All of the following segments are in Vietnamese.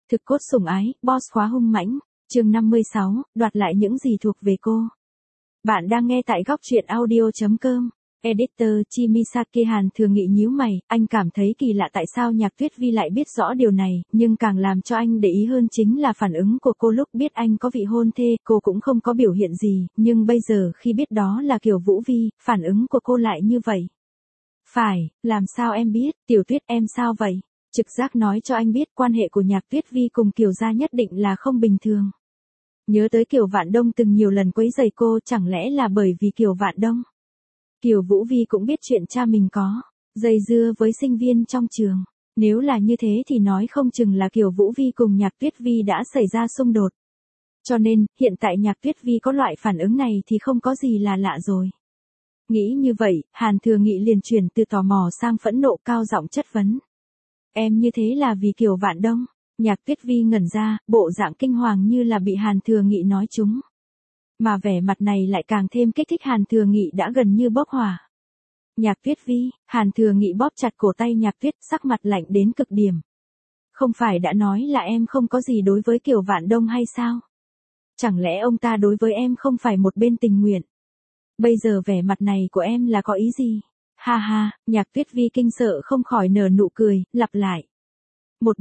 Thực cốt sủng ái, boss khóa hung mãnh. Chương 56, đoạt lại những gì thuộc về cô. Bạn đang nghe tại góc truyện audio.com. Editor Chimisaki Hàn Thường Nghị nhíu mày, anh cảm thấy kỳ lạ tại sao Nhạc Tuyết Vi lại biết rõ điều này, nhưng càng làm cho anh để ý hơn chính là phản ứng của cô lúc biết anh có vị hôn thê, cô cũng không có biểu hiện gì, nhưng bây giờ khi biết đó là Kiều Vũ Vi, phản ứng của cô lại như vậy. Phải, làm sao em biết, Tiểu Tuyết em sao vậy? Trực giác nói cho anh biết quan hệ của Nhạc Tuyết Vi cùng Kiều gia nhất định là không bình thường. Nhớ tới Kiều Vạn Đông từng nhiều lần quấy rầy cô, chẳng lẽ là bởi vì Kiều Vạn Đông? Kiều Vũ Vi cũng biết chuyện cha mình có dây dưa với sinh viên trong trường. Nếu là như thế thì nói không chừng là Kiều Vũ Vi cùng Nhạc Tuyết Vi đã xảy ra xung đột. Cho nên, hiện tại Nhạc Tuyết Vi có loại phản ứng này thì không có gì là lạ rồi. Nghĩ như vậy, Hàn Thừa Nghị liền chuyển từ tò mò sang phẫn nộ, cao giọng chất vấn. Em như thế là vì Kiều Vạn Đông? Nhạc Tuyết Vi ngẩn ra, bộ dạng kinh hoàng như là bị Hàn Thừa Nghị nói trúng. Mà vẻ mặt này lại càng thêm kích thích Hàn Thừa Nghị đã gần như bốc hỏa. Nhạc Tuyết Vi, Hàn Thừa Nghị bóp chặt cổ tay Nhạc Tuyết, sắc mặt lạnh đến cực điểm. Không phải đã nói là em không có gì đối với Kiều Vạn Đông hay sao? Chẳng lẽ ông ta đối với em không phải một bên tình nguyện? Bây giờ vẻ mặt này của em là có ý gì? Ha ha, Nhạc Tuyết Vi kinh sợ không khỏi nở nụ cười, lặp lại. Một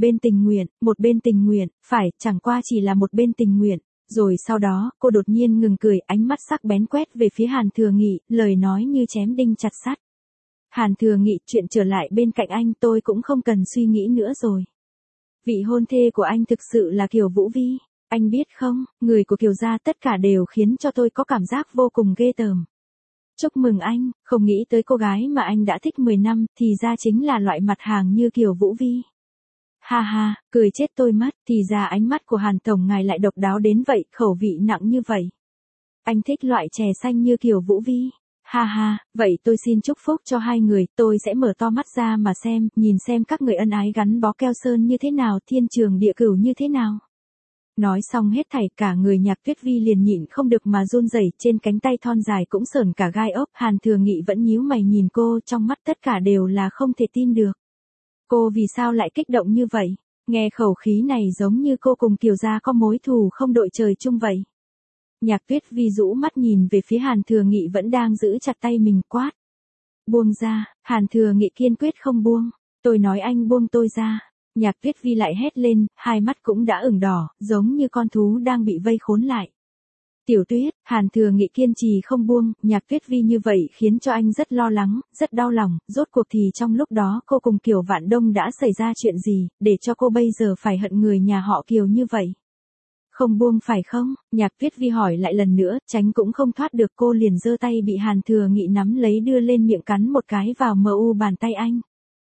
bên tình nguyện, phải, chẳng qua chỉ là một bên tình nguyện. Rồi sau đó, cô đột nhiên ngừng cười, ánh mắt sắc bén quét về phía Hàn Thừa Nghị, lời nói như chém đinh chặt sắt. Hàn Thừa Nghị, chuyện trở lại bên cạnh anh tôi cũng không cần suy nghĩ nữa rồi. Vị hôn thê của anh thực sự là Kiều Vũ Vi. Anh biết không, người của Kiều gia tất cả đều khiến cho tôi có cảm giác vô cùng ghê tởm. Chúc mừng anh, không nghĩ tới cô gái mà anh đã thích 10 năm, thì ra chính là loại mặt hàng như Kiều Vũ Vi. Ha ha, cười chết tôi mất, thì ra ánh mắt của Hàn Tổng ngài lại độc đáo đến vậy, khẩu vị nặng như vậy. Anh thích loại chè xanh như Kiều Vũ Vi. Ha ha, vậy tôi xin chúc phúc cho hai người, tôi sẽ mở to mắt ra mà xem, nhìn xem các người ân ái gắn bó keo sơn như thế nào, thiên trường địa cửu như thế nào. Nói xong hết thảy, cả người Nhạc Tuyết Vi liền nhịn không được mà run rẩy, trên cánh tay thon dài cũng sởn cả gai ốc. Hàn Thừa Nghị vẫn nhíu mày nhìn cô, trong mắt tất cả đều là không thể tin được. Cô vì sao lại kích động như vậy? Nghe khẩu khí này giống như cô cùng Kiều gia có mối thù không đội trời chung vậy. Nhạc Tuyết Vi rũ mắt nhìn về phía Hàn Thừa Nghị vẫn đang giữ chặt tay mình, quát. Buông ra. Hàn Thừa Nghị kiên quyết không buông. Tôi nói anh buông tôi ra. Nhạc Tuyết Vi lại hét lên, hai mắt cũng đã ửng đỏ, giống như con thú đang bị vây khốn lại. Tiểu Tuyết, Hàn Thừa Nghị kiên trì không buông, Nhạc Tuyết Vi như vậy khiến cho anh rất lo lắng, rất đau lòng, rốt cuộc thì trong lúc đó cô cùng Kiều Vạn Đông đã xảy ra chuyện gì, để cho cô bây giờ phải hận người nhà họ Kiều như vậy. Không buông phải không? Nhạc Tuyết Vi hỏi lại lần nữa, tránh cũng không thoát được, cô liền giơ tay bị Hàn Thừa Nghị nắm lấy đưa lên miệng cắn một cái vào mu bàn tay anh.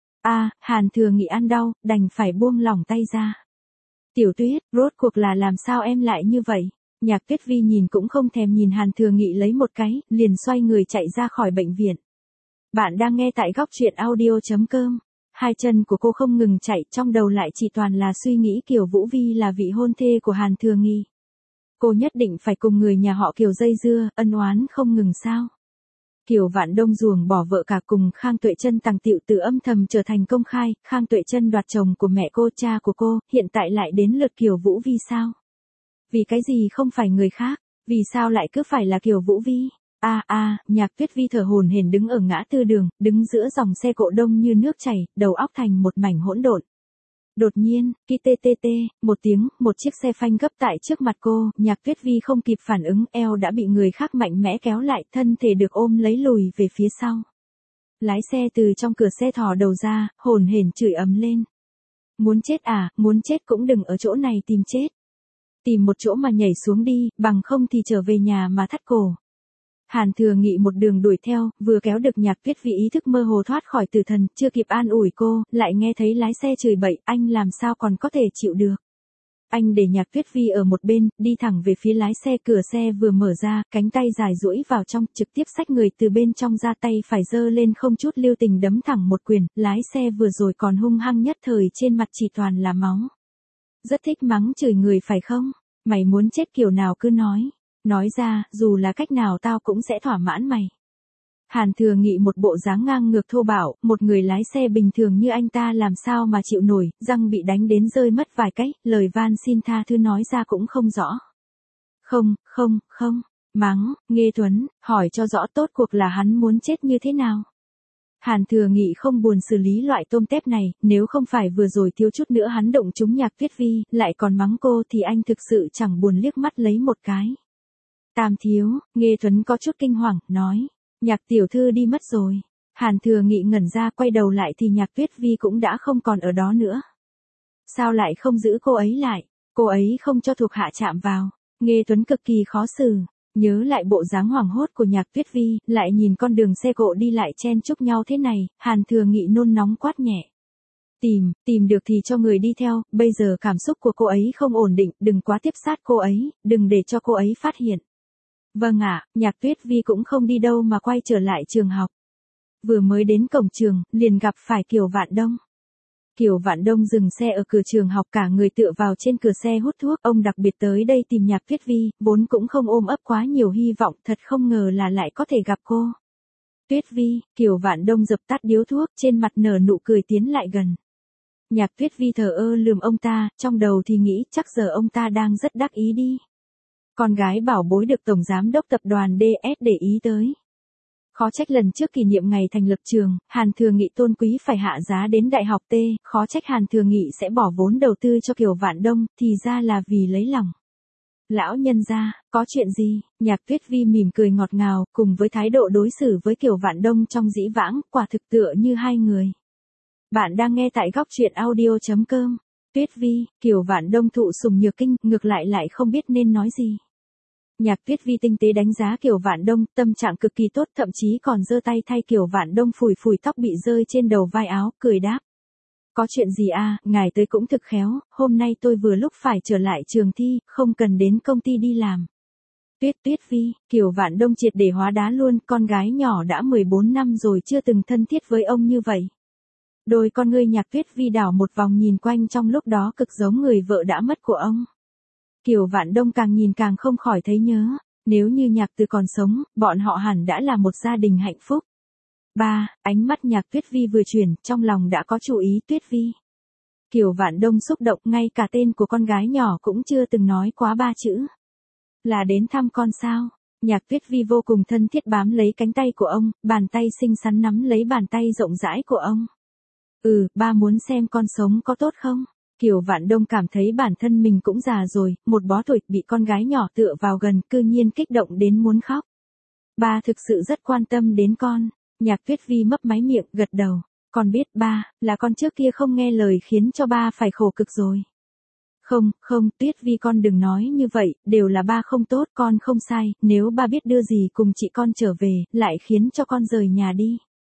Hàn Thừa Nghị ăn đau, đành phải buông lỏng tay ra. Tiểu Tuyết, rốt cuộc là làm sao em lại như vậy? Nhạc Tuyết Vi nhìn cũng không thèm nhìn Hàn Thừa Nghị lấy một cái, liền xoay người chạy ra khỏi bệnh viện. Bạn đang nghe tại góc truyện audio.com. Hai chân của cô không ngừng chạy, trong đầu lại chỉ toàn là suy nghĩ Kiều Vũ Vi là vị hôn thê của Hàn Thừa Nghị. Cô nhất định phải cùng người nhà họ Kiều dây dưa, ân oán không ngừng sao? Kiều Vạn Đông ruồng bỏ vợ cả cùng Khang Tuệ Trân tàng tiệu từ âm thầm trở thành công khai, Khang Tuệ Trân đoạt chồng của mẹ cô, cha của cô, hiện tại lại đến lượt Kiều Vũ Vi sao? Vì cái gì không phải người khác, vì sao lại cứ phải là Kiều Vũ Vi? Nhạc Tuyết Vi thở hổn hển đứng ở ngã tư đường, đứng giữa dòng xe cộ đông như nước chảy, đầu óc thành một mảnh hỗn độn. Đột nhiên, một tiếng, một chiếc xe phanh gấp tại trước mặt cô, Nhạc Tuyết Vi không kịp phản ứng, eo đã bị người khác mạnh mẽ kéo lại, thân thể được ôm lấy lùi về phía sau. Lái xe từ trong cửa xe thò đầu ra, hổn hển chửi ầm lên. Muốn chết à, muốn chết cũng đừng ở chỗ này tìm chết. Tìm một chỗ mà nhảy xuống đi, bằng không thì trở về nhà mà thắt cổ. Hàn Thừa Nghị một đường đuổi theo, vừa kéo được Nhạc Tuyết Vi ý thức mơ hồ thoát khỏi tử thần, chưa kịp an ủi cô, lại nghe thấy lái xe chửi bậy, anh làm sao còn có thể chịu được. Anh để Nhạc Tuyết Vi ở một bên, đi thẳng về phía lái xe, cửa xe vừa mở ra, cánh tay dài duỗi vào trong, trực tiếp xách người từ bên trong ra, tay phải giơ lên không chút lưu tình đấm thẳng một quyền, lái xe vừa rồi còn hung hăng nhất thời trên mặt chỉ toàn là máu. Rất thích mắng chửi người phải không? Mày muốn chết kiểu nào cứ nói. Nói ra, dù là cách nào tao cũng sẽ thỏa mãn mày. Hàn Thừa Nghị một bộ dáng ngang ngược thô bạo, một người lái xe bình thường như anh ta làm sao mà chịu nổi, răng bị đánh đến rơi mất vài cái, lời van xin tha thứ nói ra cũng không rõ. Không, mắng, Nghê Tuấn, hỏi cho rõ tốt cuộc là hắn muốn chết như thế nào. Hàn Thừa Nghị không buồn xử lý loại tôm tép này, nếu không phải vừa rồi thiếu chút nữa hắn động trúng Nhạc Tuyết Vi, lại còn mắng cô thì anh thực sự chẳng buồn liếc mắt lấy một cái. Tam thiếu, Nghê Tuấn có chút kinh hoàng, nói, Nhạc tiểu thư đi mất rồi. Hàn Thừa Nghị ngẩn ra quay đầu lại thì Nhạc Tuyết Vi cũng đã không còn ở đó nữa. Sao lại không giữ cô ấy lại, cô ấy không cho thuộc hạ chạm vào. Nghê Tuấn cực kỳ khó xử, nhớ lại bộ dáng hoảng hốt của Nhạc Tuyết Vi, lại nhìn con đường xe cộ đi lại chen chúc nhau thế này, Hàn Thừa Nghị nôn nóng quát nhẹ. Tìm được thì cho người đi theo, bây giờ cảm xúc của cô ấy không ổn định, đừng quá tiếp sát cô ấy, đừng để cho cô ấy phát hiện. Vâng ạ, Nhạc Tuyết Vi cũng không đi đâu mà quay trở lại trường học. Vừa mới đến cổng trường, liền gặp phải Kiều Vạn Đông. Kiều Vạn Đông dừng xe ở cửa trường học, cả người tựa vào trên cửa xe hút thuốc, ông đặc biệt tới đây tìm Nhạc Tuyết Vi, vốn cũng không ôm ấp quá nhiều hy vọng, thật không ngờ là lại có thể gặp cô. Tuyết Vi, Kiều Vạn Đông dập tắt điếu thuốc, trên mặt nở nụ cười tiến lại gần. Nhạc Tuyết Vi thờ ơ lườm ông ta, trong đầu thì nghĩ chắc giờ ông ta đang rất đắc ý đi. Con gái bảo bối được Tổng Giám đốc Tập đoàn DS để ý tới. Khó trách lần trước kỷ niệm ngày thành lập trường, Hàn Thừa Nghị tôn quý phải hạ giá đến Đại học T, khó trách Hàn Thừa Nghị sẽ bỏ vốn đầu tư cho Kiều Vạn Đông, thì ra là vì lấy lòng. Lão nhân gia, có chuyện gì? Nhạc Tuyết Vi mỉm cười ngọt ngào, cùng với thái độ đối xử với Kiều Vạn Đông trong dĩ vãng, quả thực tựa như hai người. Bạn đang nghe tại góc truyện audio.com. Tuyết Vi, Kiều Vạn Đông thụ sủng nhược kinh, ngược lại không biết nên nói gì. Nhạc Tuyết Vi tinh tế đánh giá Kiều Vạn Đông, tâm trạng cực kỳ tốt, thậm chí còn giơ tay thay Kiều Vạn Đông phủi tóc bị rơi trên đầu vai áo, cười đáp. Có chuyện gì à, ngài tới cũng thực khéo, hôm nay tôi vừa lúc phải trở lại trường thi, không cần đến công ty đi làm. Tuyết Vi, Kiều Vạn Đông triệt để hóa đá luôn, con gái nhỏ đã 14 năm rồi chưa từng thân thiết với ông như vậy. Đôi con ngươi Nhạc Tuyết Vi đảo một vòng nhìn quanh, trong lúc đó cực giống người vợ đã mất của ông. Kiều Vạn Đông càng nhìn càng không khỏi thấy nhớ, nếu như Nhạc Từ còn sống, bọn họ hẳn đã là một gia đình hạnh phúc. Ánh mắt Nhạc Tuyết Vi vừa chuyển, trong lòng đã có chú ý. Tuyết Vi. Kiều Vạn Đông xúc động, ngay cả tên của con gái nhỏ cũng chưa từng nói quá 3 chữ. Là đến thăm con sao? Nhạc Tuyết Vi vô cùng thân thiết bám lấy cánh tay của ông, bàn tay xinh xắn nắm lấy bàn tay rộng rãi của ông. Ba muốn xem con sống có tốt không? Kiều Vạn Đông cảm thấy bản thân mình cũng già rồi, một bó tuổi, bị con gái nhỏ tựa vào gần, cư nhiên kích động đến muốn khóc. Ba thực sự rất quan tâm đến con. Nhạc Tuyết Vi mấp máy miệng, gật đầu. Con biết ba, là con trước kia không nghe lời khiến cho ba phải khổ cực rồi. Không, Tuyết Vi con đừng nói như vậy, đều là ba không tốt, con không sai, nếu ba biết đưa gì cùng chị con trở về, lại khiến cho con rời nhà đi.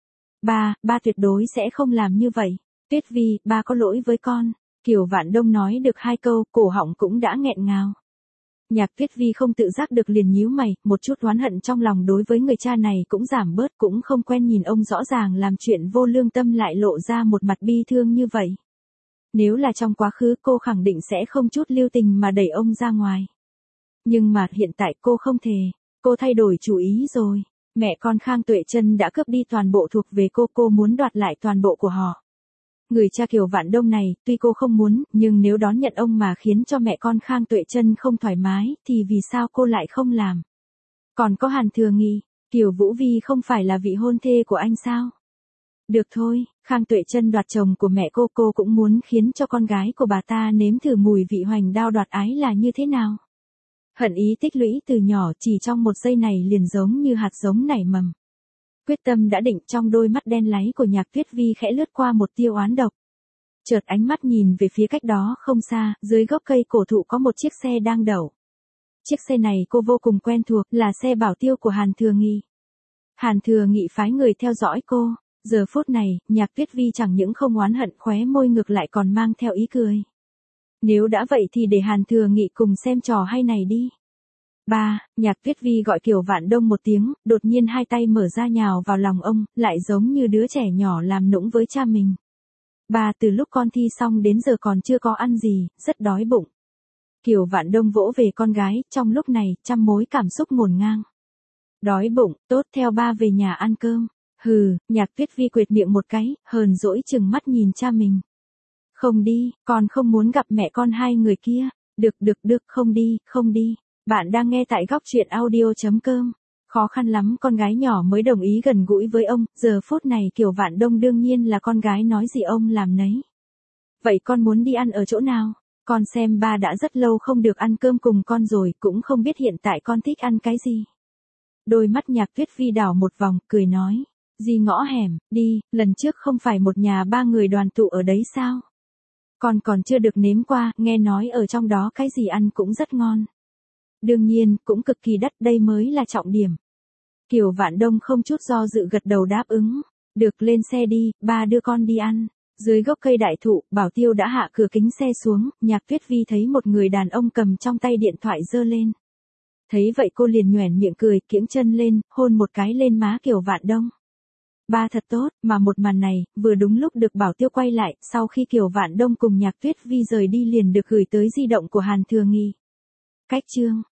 Ba tuyệt đối sẽ không làm như vậy. Tuyết Vi, ba có lỗi với con. Kiều Vạn Đông nói được 2 câu, cổ họng cũng đã nghẹn ngào. Nhạc Tuyết Vi không tự giác được liền nhíu mày, một chút oán hận trong lòng đối với người cha này cũng giảm bớt, cũng không quen nhìn ông rõ ràng làm chuyện vô lương tâm lại lộ ra một mặt bi thương như vậy. Nếu là trong quá khứ cô khẳng định sẽ không chút lưu tình mà đẩy ông ra ngoài. Nhưng mà hiện tại cô không thể, cô thay đổi chủ ý rồi. Mẹ con Khang Tuệ Trân đã cướp đi toàn bộ thuộc về cô muốn đoạt lại toàn bộ của họ. Người cha Kiều Vạn Đông này, tuy cô không muốn, nhưng nếu đón nhận ông mà khiến cho mẹ con Khang Tuệ Trân không thoải mái, thì vì sao cô lại không làm? Còn có Hàn Thừa Nghị, Kiều Vũ Vi không phải là vị hôn thê của anh sao? Được thôi, Khang Tuệ Trân đoạt chồng của mẹ cô cũng muốn khiến cho con gái của bà ta nếm thử mùi vị hoành đao đoạt ái là như thế nào. Hận ý tích lũy từ nhỏ, chỉ trong một giây này liền giống như hạt giống nảy mầm. Quyết tâm đã định, trong đôi mắt đen láy của Nhạc Tuyết Vi khẽ lướt qua một tia oán độc. Chợt ánh mắt nhìn về phía cách đó không xa, dưới gốc cây cổ thụ có một chiếc xe đang đậu. Chiếc xe này cô vô cùng quen thuộc, là xe bảo tiêu của Hàn Thừa Nghị. Hàn Thừa Nghị phái người theo dõi cô. Giờ phút này, Nhạc Tuyết Vi chẳng những không oán hận, khóe môi ngược lại còn mang theo ý cười. Nếu đã vậy thì để Hàn Thừa Nghị cùng xem trò hay này đi. Nhạc Tuyết Vi gọi Kiều Vạn Đông một tiếng, đột nhiên hai tay mở ra nhào vào lòng ông, lại giống như đứa trẻ nhỏ làm nũng với cha mình. Từ lúc con thi xong đến giờ còn chưa có ăn gì, rất đói bụng. Kiều Vạn Đông vỗ về con gái, trong lúc này, trăm mối cảm xúc ngổn ngang. Đói bụng, tốt theo ba về nhà ăn cơm. Hừ, Nhạc Tuyết Vi quệt miệng một cái, hờn dỗi chừng mắt nhìn cha mình. Không đi, con không muốn gặp mẹ con hai người kia. Được, không đi, không đi. Bạn đang nghe tại góc truyện audio.com. Khó khăn lắm con gái nhỏ mới đồng ý gần gũi với ông, giờ phút này Kiều Vạn Đông đương nhiên là con gái nói gì ông làm nấy. Vậy con muốn đi ăn ở chỗ nào? Con xem ba đã rất lâu không được ăn cơm cùng con rồi, cũng không biết hiện tại con thích ăn cái gì. Đôi mắt Nhạc Tuyết Vi đảo một vòng, cười nói. Gì ngõ hẻm, đi, lần trước không phải một nhà ba người đoàn tụ ở đấy sao? Con còn chưa được nếm qua, nghe nói ở trong đó cái gì ăn cũng rất ngon. Đương nhiên, cũng cực kỳ đắt, đây mới là trọng điểm. Kiều Vạn Đông không chút do dự gật đầu đáp ứng. Được, lên xe đi, ba đưa con đi ăn. Dưới gốc cây đại thụ, Bảo Tiêu đã hạ cửa kính xe xuống, Nhạc Tuyết Vi thấy một người đàn ông cầm trong tay điện thoại giơ lên. Thấy vậy cô liền nhoẻn miệng cười, kiễng chân lên, hôn một cái lên má Kiều Vạn Đông. Ba thật tốt, mà một màn này, vừa đúng lúc được Bảo Tiêu quay lại, sau khi Kiều Vạn Đông cùng Nhạc Tuyết Vi rời đi liền được gửi tới di động của Hàn Thừa Nghi. Cách chương